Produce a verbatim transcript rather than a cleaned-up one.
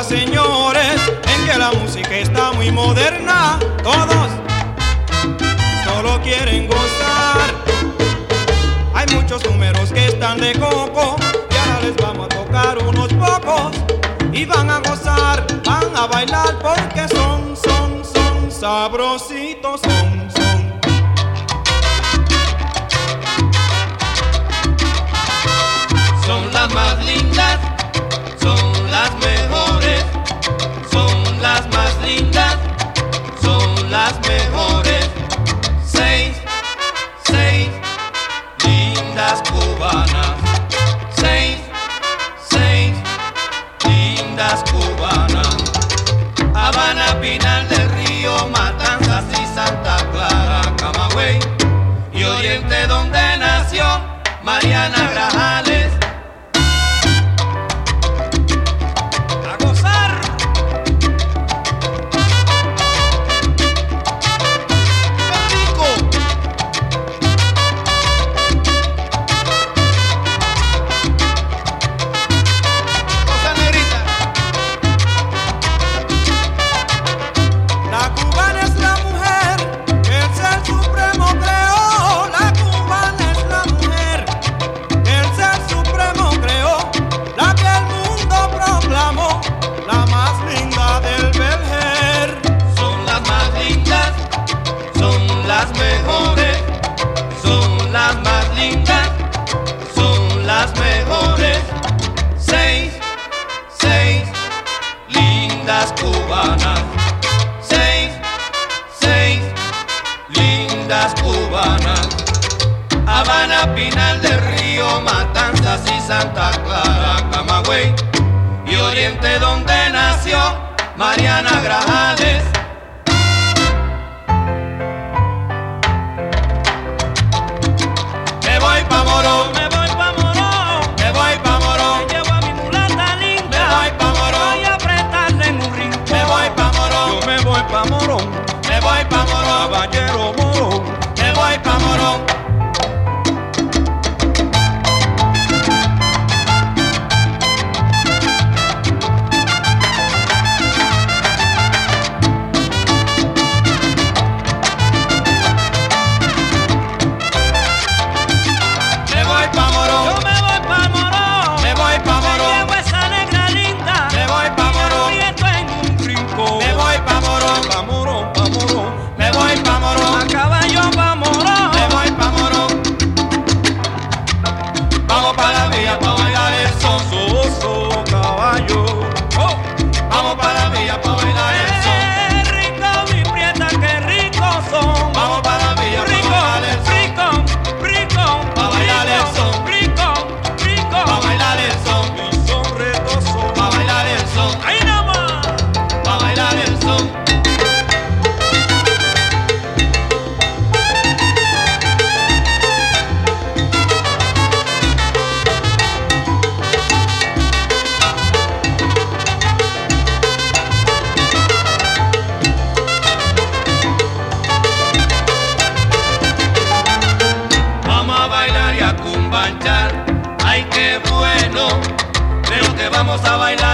señores, en que la música está muy moderna. Todos solo quieren gozar. Hay muchos números que están de coco y ahora les vamos a tocar unos pocos. Y van a gozar, van a bailar porque son, son, son sabrositos, son, son. Son las más lindas, son las mejores, son las más lindas, son las mejores. Seis, seis lindas cubanas, seis, seis lindas cubanas. Habana, Pinal del Río, Matanzas y Santa Clara, Camagüey y Oriente, donde nació Mariana Grajales. Cubanas, seis, seis lindas cubanas. Habana, Pinal del Río, Matanzas y Santa Clara, Camagüey y Oriente, donde nació Mariana Grajales. Me voy pa' Morón, Me voy pa' Morón, me voy pa' Morón, me llevo a mi mulata linda. me voy pa' Morón, Voy a apretarle en un rincón. me voy pa' Morón, Yo me voy pa' Morón, me voy pa' Morón, caballero Morón. me voy pa' Morón. Me voy pa' Morón, Yo me voy pa' Morón, me voy pa' me Morón, llevo esa negra linda. me voy pa' Y la Morón, aprieto en un rincón. me voy pa' Morón, pa' Morón, pa' Morón. me voy pa' A Morón, caballo pa' Morón. me voy pa' Morón. Vamos pa' la villa pa' bailar el son. Soso caballo. Oh. Vamos pa' la villa pa' bailar el son. Eh, rico mi prieta, qué ricos son. Vamos pa' la villa pa' Rico, bailar el son. rico, rico. Pa' bailar el son. Rico, rico. Pa' bailar el son, Y son retosos. pa' bailar el son, Ahí nomás. pa' bailar el son. Vamos a bailar y a cumbanchar. Ay, qué bueno, pero que vamos a bailar